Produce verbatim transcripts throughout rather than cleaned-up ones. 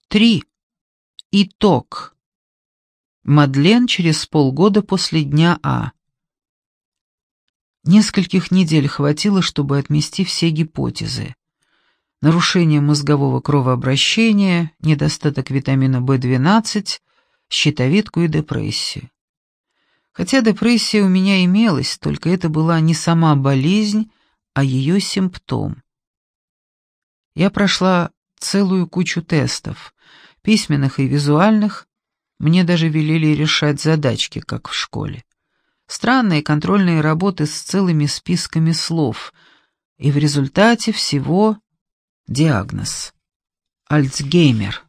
Три. Итог. Мадлен через полгода после дня А. Нескольких недель хватило, чтобы отмести все гипотезы. Нарушение мозгового кровообращения, недостаток витамина В двенадцать, щитовидку и депрессию. Хотя депрессия у меня имелась, только это была не сама болезнь, а ее симптом. Я прошла целую кучу тестов, письменных и визуальных, мне даже велели решать задачки, как в школе. Странные контрольные работы с целыми списками слов, и в результате всего диагноз — Альцгеймер.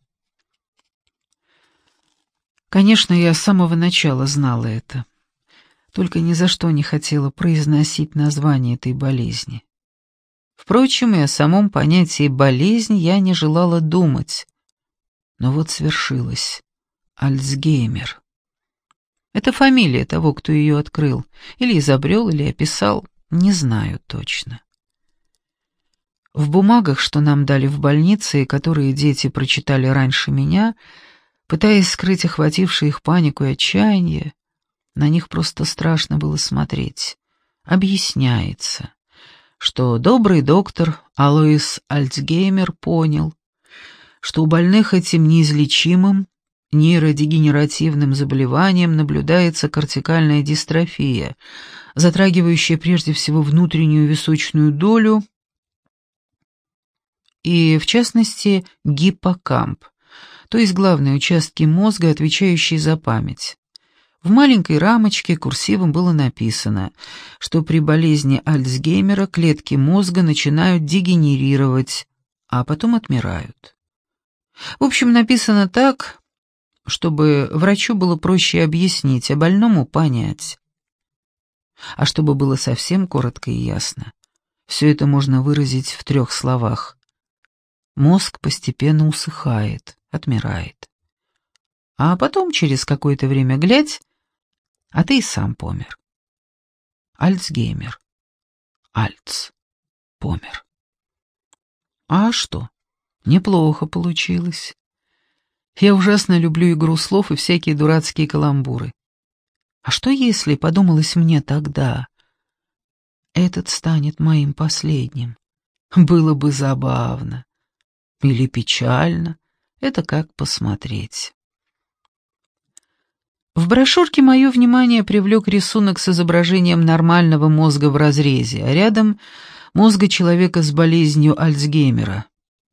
Конечно, я с самого начала знала это, только ни за что не хотела произносить название этой болезни. Впрочем, и о самом понятии «болезнь» я не желала думать. Но вот свершилось. Альцгеймер. Это фамилия того, кто ее открыл, или изобрел, или описал, не знаю точно. В бумагах, что нам дали в больнице, и которые дети прочитали раньше меня, пытаясь скрыть охватившую их панику и отчаяние, на них просто страшно было смотреть. Объясняется, что добрый доктор Алоис Альцгеймер понял, что у больных этим неизлечимым нейродегенеративным заболеванием наблюдается кортикальная дистрофия, затрагивающая прежде всего внутреннюю височную долю и, в частности, гиппокамп, то есть главные участки мозга, отвечающие за память. В маленькой рамочке курсивом было написано, что при болезни Альцгеймера клетки мозга начинают дегенерировать, а потом отмирают. В общем, написано так, чтобы врачу было проще объяснить, а больному понять. А чтобы было совсем коротко и ясно, все это можно выразить в трех словах. Мозг постепенно усыхает, отмирает. А потом, через какое-то время, глядь, а ты и сам помер. Альцгеймер. Альц. Помер. А что? Неплохо получилось. Я ужасно люблю игру слов и всякие дурацкие каламбуры. А что если, подумалось мне тогда, этот станет моим последним? Было бы забавно. Или печально. Это как посмотреть. В брошюрке мое внимание привлек рисунок с изображением нормального мозга в разрезе, а рядом мозга человека с болезнью Альцгеймера.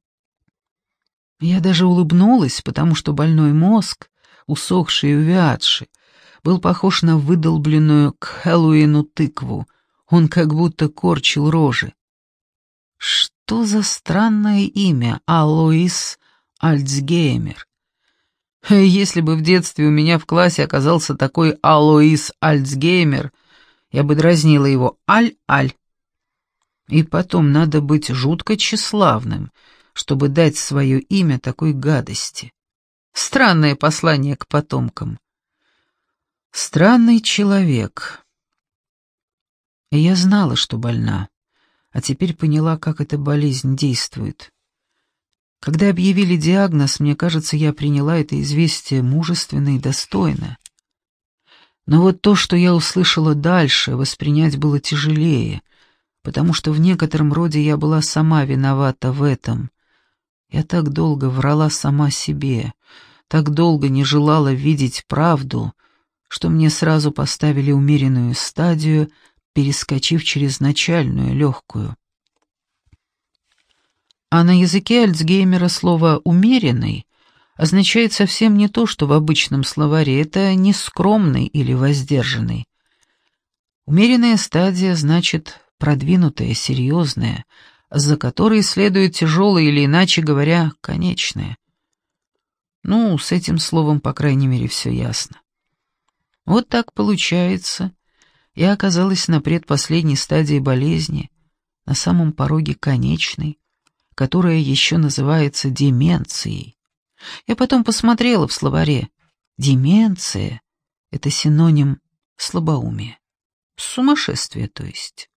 Я даже улыбнулась, потому что больной мозг, усохший и увядший, был похож на выдолбленную к Хэллоуину тыкву. Он как будто корчил рожи. Что за странное имя Алоис Альцгеймер? Если бы в детстве у меня в классе оказался такой Алоис Альцгеймер, я бы дразнила его Аль-Аль. И потом надо быть жутко тщеславным, чтобы дать свое имя такой гадости. Странное послание к потомкам. Странный человек. И я знала, что больна, а теперь поняла, как эта болезнь действует. Когда объявили диагноз, мне кажется, я приняла это известие мужественно и достойно. Но вот то, что я услышала дальше, воспринять было тяжелее, потому что в некотором роде я была сама виновата в этом. Я так долго врала сама себе, так долго не желала видеть правду, что мне сразу поставили умеренную стадию, перескочив через начальную, легкую. А на языке Альцгеймера слово «умеренный» означает совсем не то, что в обычном словаре, это не скромный или воздержанный. Умеренная стадия значит продвинутая, серьезная, за которой следует тяжелое или, иначе говоря, конечное. Ну, с этим словом, по крайней мере, все ясно. Вот так получается. Я оказалась на предпоследней стадии болезни, на самом пороге конечной, которая еще называется деменцией. Я потом посмотрела в словаре. Деменция — это синоним слабоумия. Сумасшествие, то есть.